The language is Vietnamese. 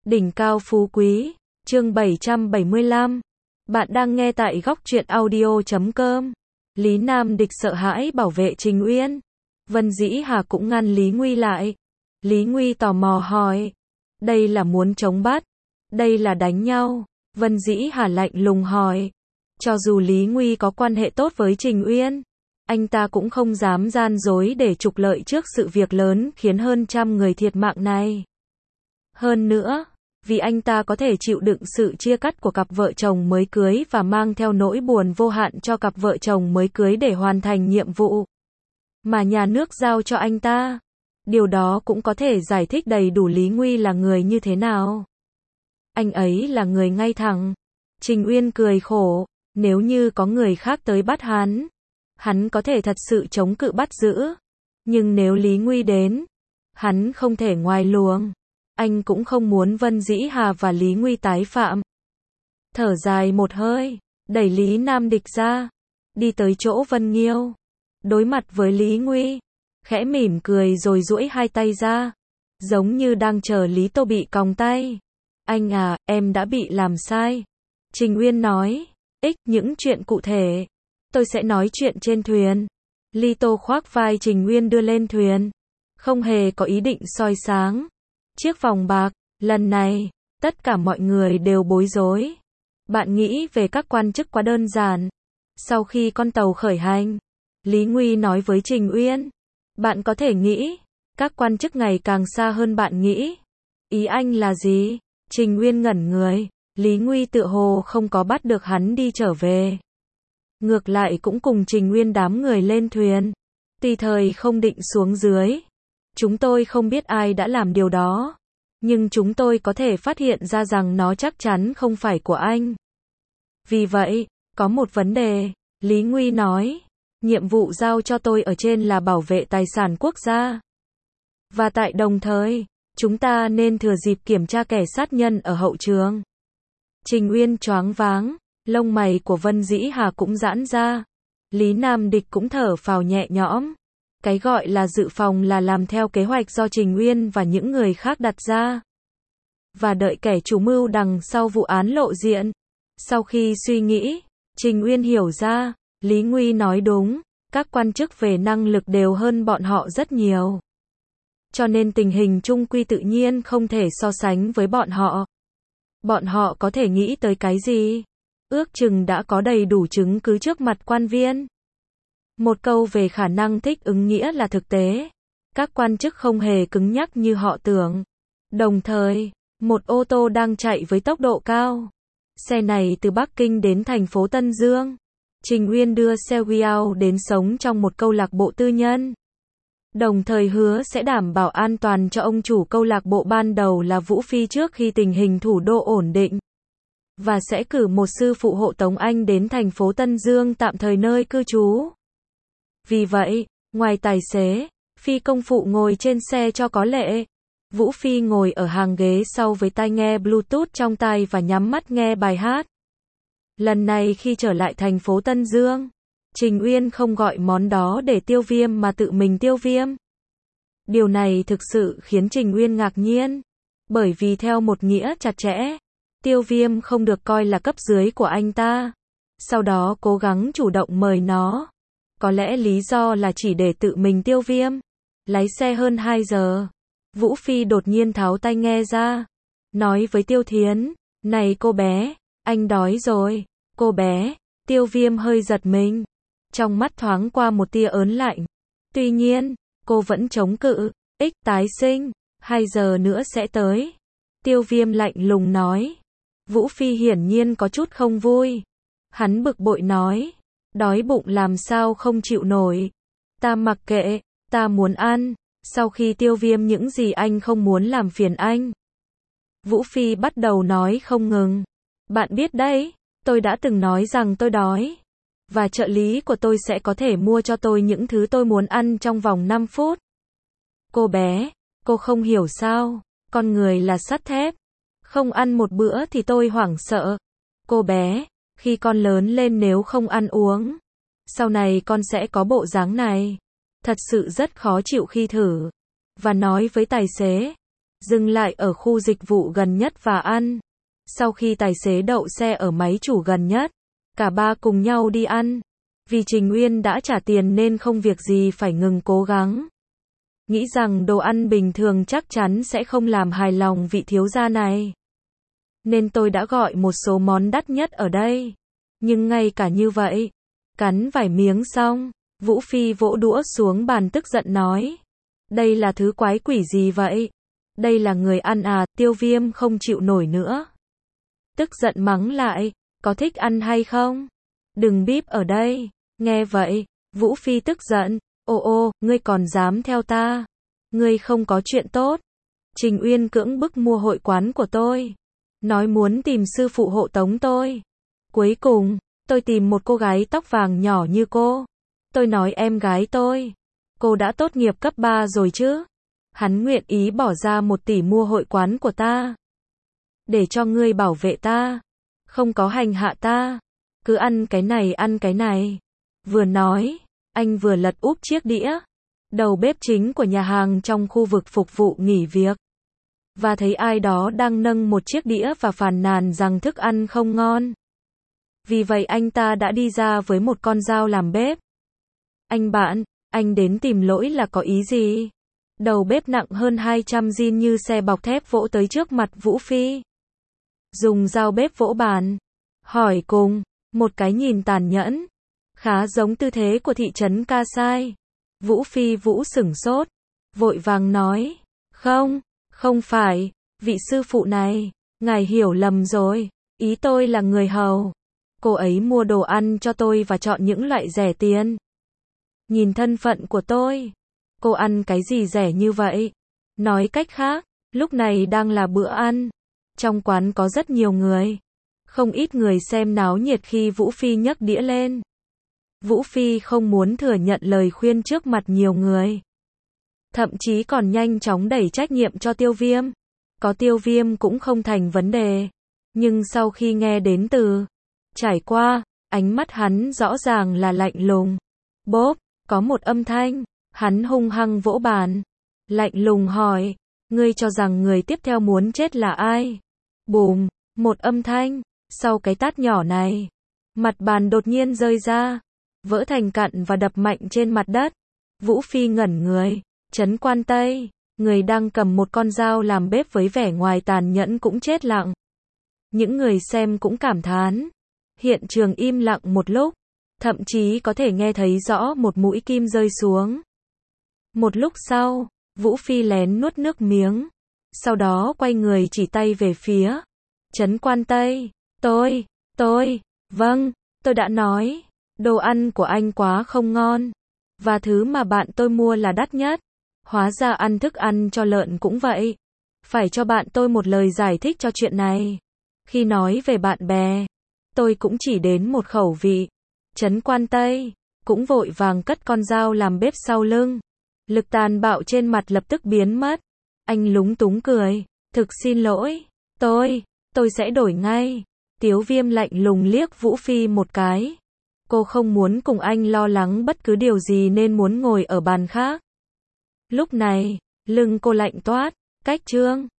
Đỉnh cao phú quý, chương 775. Bạn đang nghe tại góc truyện audio.com. Lý Nam Địch sợ hãi bảo vệ Trình Uyên. Vân Dĩ Hà cũng ngăn Lý Nguy lại. Lý Nguy tò mò hỏi. Đây là muốn chống bắt? Đây là đánh nhau? Vân Dĩ Hà lạnh lùng hỏi. Cho dù Lý Nguy có quan hệ tốt với Trình Uyên, anh ta cũng không dám gian dối để trục lợi trước sự việc lớn khiến hơn trăm người thiệt mạng này. Hơn nữa, vì anh ta có thể chịu đựng sự chia cắt của cặp vợ chồng mới cưới và mang theo nỗi buồn vô hạn cho cặp vợ chồng mới cưới để hoàn thành nhiệm vụ mà nhà nước giao cho anh ta. Điều đó cũng có thể giải thích đầy đủ Lý Nguy là người như thế nào. Anh ấy là người ngay thẳng. Trình Uyên cười khổ, nếu như có người khác tới bắt hắn có thể thật sự chống cự bắt giữ. Nhưng nếu Lý Nguy đến, hắn không thể ngoài luồng. Anh cũng không muốn Vân Dĩ Hà và Lý Nguy tái phạm. Thở dài một hơi, đẩy Lý Nam Địch ra, đi tới chỗ Vân Nghiêu. Đối mặt với Lý Nguy, khẽ mỉm cười rồi duỗi hai tay ra, giống như đang chờ Lý Tô bị còng tay. Anh à, em đã bị làm sai. Trình Uyên nói, những chuyện cụ thể, tôi sẽ nói chuyện trên thuyền. Lý Tô khoác vai Trình Uyên đưa lên thuyền, không hề có ý định soi sáng chiếc vòng bạc. Lần này, tất cả mọi người đều bối rối. Bạn nghĩ về các quan chức quá đơn giản. Sau khi con tàu khởi hành, Lý Nguy nói với Trình Uyên, bạn có thể nghĩ, các quan chức ngày càng xa hơn bạn nghĩ. Ý anh là gì? Trình Uyên ngẩn người, Lý Nguy tựa hồ không có bắt được hắn đi trở về. Ngược lại cũng cùng Trình Uyên đám người lên thuyền. Tùy thời không định xuống dưới. Chúng tôi không biết ai đã làm điều đó, nhưng chúng tôi có thể phát hiện ra rằng nó chắc chắn không phải của anh. Vì vậy, có một vấn đề, Lý Nguy nói, nhiệm vụ giao cho tôi ở trên là bảo vệ tài sản quốc gia. Và tại đồng thời, chúng ta nên thừa dịp kiểm tra kẻ sát nhân ở hậu trường. Trình Uyên choáng váng, lông mày của Vân Dĩ Hà cũng giãn ra. Lý Nam Địch cũng thở phào nhẹ nhõm. Cái gọi là dự phòng là làm theo kế hoạch do Trình Uyên và những người khác đặt ra. Và đợi kẻ chủ mưu đằng sau vụ án lộ diện. Sau khi suy nghĩ, Trình Uyên hiểu ra, Lý Nguy nói đúng, các quan chức về năng lực đều hơn bọn họ rất nhiều. Cho nên tình hình chung quy tự nhiên không thể so sánh với bọn họ. Bọn họ có thể nghĩ tới cái gì? Ước chừng đã có đầy đủ chứng cứ trước mặt quan viên. Một câu về khả năng thích ứng nghĩa là thực tế. Các quan chức không hề cứng nhắc như họ tưởng. Đồng thời, một ô tô đang chạy với tốc độ cao. Xe này từ Bắc Kinh đến thành phố Tân Dương. Trình Uyên đưa Seo Giao đến sống trong một câu lạc bộ tư nhân. Đồng thời hứa sẽ đảm bảo an toàn cho ông chủ câu lạc bộ ban đầu là Vũ Phi trước khi tình hình thủ đô ổn định. Và sẽ cử một sư phụ hộ tống anh đến thành phố Tân Dương tạm thời nơi cư trú. Vì vậy, ngoài tài xế, phi công phụ ngồi trên xe cho có lệ. Vũ Phi ngồi ở hàng ghế sau với tai nghe Bluetooth trong tai và nhắm mắt nghe bài hát. Lần này khi trở lại thành phố Tân Dương, Trình Uyên không gọi món đó để tiêu viêm mà tự mình tiêu viêm. Điều này thực sự khiến Trình Uyên ngạc nhiên. Bởi vì theo một nghĩa chặt chẽ, tiêu viêm không được coi là cấp dưới của anh ta. Sau đó cố gắng chủ động mời nó. Có lẽ lý do là chỉ để tự mình tiêu viêm. Lái xe hơn 2 giờ. Vũ Phi đột nhiên tháo tai nghe ra. Nói với Tiêu Thiến, này cô bé, anh đói rồi. Cô bé, tiêu viêm hơi giật mình. Trong mắt thoáng qua một tia ớn lạnh. Tuy nhiên, cô vẫn chống cự. Tái sinh, 2 giờ nữa sẽ tới. Tiêu viêm lạnh lùng nói. Vũ Phi hiển nhiên có chút không vui. Hắn bực bội nói. Đói bụng làm sao không chịu nổi. Ta mặc kệ, ta muốn ăn. Sau khi tiêu viêm những gì anh không muốn làm phiền anh. Vũ Phi bắt đầu nói không ngừng. Bạn biết đấy, tôi đã từng nói rằng tôi đói. Và trợ lý của tôi sẽ có thể mua cho tôi những thứ tôi muốn ăn trong vòng 5 phút. Cô bé, cô không hiểu sao, con người là sắt thép. Không ăn một bữa thì tôi hoảng sợ. Cô bé, khi con lớn lên nếu không ăn uống, sau này con sẽ có bộ dáng này. Thật sự rất khó chịu khi thử. Và nói với tài xế, dừng lại ở khu dịch vụ gần nhất và ăn. Sau khi tài xế đậu xe ở máy chủ gần nhất, cả ba cùng nhau đi ăn. Vì Trình Uyên đã trả tiền nên không việc gì phải ngừng cố gắng. Nghĩ rằng đồ ăn bình thường chắc chắn sẽ không làm hài lòng vị thiếu gia này. Nên tôi đã gọi một số món đắt nhất ở đây. Nhưng ngay cả như vậy, cắn vài miếng xong, Vũ Phi vỗ đũa xuống bàn tức giận nói. Đây là thứ quái quỷ gì vậy? Đây là người ăn à? Tiêu Viêm không chịu nổi nữa. Tức giận mắng lại, có thích ăn hay không? Đừng bíp ở đây. Nghe vậy, Vũ Phi tức giận, ô, ngươi còn dám theo ta? Ngươi không có chuyện tốt. Trình Uyên cưỡng bức mua hội quán của tôi. Nói muốn tìm sư phụ hộ tống tôi. Cuối cùng, tôi tìm một cô gái tóc vàng nhỏ như cô. Tôi nói em gái tôi. Cô đã tốt nghiệp cấp 3 rồi chứ? Hắn nguyện ý bỏ ra 1 tỷ mua hội quán của ta. Để cho ngươi bảo vệ ta. Không có hành hạ ta. Cứ ăn cái này. Vừa nói, anh vừa lật úp chiếc đĩa. Đầu bếp chính của nhà hàng trong khu vực phục vụ nghỉ việc. Và thấy ai đó đang nâng một chiếc đĩa và phàn nàn rằng thức ăn không ngon. Vì vậy anh ta đã đi ra với một con dao làm bếp. Anh bạn, anh đến tìm lỗi là có ý gì? Đầu bếp nặng hơn 200 zin như xe bọc thép vỗ tới trước mặt Vũ Phi. Dùng dao bếp vỗ bàn. Hỏi cùng, một cái nhìn tàn nhẫn. Khá giống tư thế của thị trấn Ca Sai. Vũ Phi sửng sốt. Vội vàng nói. Không phải, vị sư phụ này. Ngài hiểu lầm rồi. Ý tôi là người hầu. Cô ấy mua đồ ăn cho tôi và chọn những loại rẻ tiền. Nhìn thân phận của tôi. Cô ăn cái gì rẻ như vậy? Nói cách khác, lúc này đang là bữa ăn. Trong quán có rất nhiều người. Không ít người xem náo nhiệt khi Vũ Phi nhấc đĩa lên. Vũ Phi không muốn thừa nhận lời khuyên trước mặt nhiều người. Thậm chí còn nhanh chóng đẩy trách nhiệm cho Tiêu Viêm. Có Tiêu Viêm cũng không thành vấn đề. Nhưng sau khi nghe đến từ trải qua, ánh mắt hắn rõ ràng là lạnh lùng. Bốp, có một âm thanh. Hắn hung hăng vỗ bàn. Lạnh lùng hỏi. Ngươi cho rằng người tiếp theo muốn chết là ai? Bùm, một âm thanh. Sau cái tát nhỏ này, mặt bàn đột nhiên rơi ra. Vỡ thành cặn và đập mạnh trên mặt đất. Vũ Phi ngẩn người. Trấn Quan Tây, người đang cầm một con dao làm bếp với vẻ ngoài tàn nhẫn cũng chết lặng. Những người xem cũng cảm thán. Hiện trường im lặng một lúc. Thậm chí có thể nghe thấy rõ một mũi kim rơi xuống. Một lúc sau, Vũ Phi lén nuốt nước miếng. Sau đó quay người chỉ tay về phía Trấn Quan Tây. Vâng, tôi đã nói. Đồ ăn của anh quá không ngon. Và thứ mà bạn tôi mua là đắt nhất. Hóa ra ăn thức ăn cho lợn cũng vậy. Phải cho bạn tôi một lời giải thích cho chuyện này. Khi nói về bạn bè, tôi cũng chỉ đến một khẩu vị. Trấn Quan Tây cũng vội vàng cất con dao làm bếp sau lưng. Lực tàn bạo trên mặt lập tức biến mất. Anh lúng túng cười. Thực xin lỗi. Tôi sẽ đổi ngay. Tiếu Viêm lạnh lùng liếc Vũ Phi một cái. Cô không muốn cùng anh lo lắng bất cứ điều gì nên muốn ngồi ở bàn khác. Lúc này, lưng cô lạnh toát. Cách chương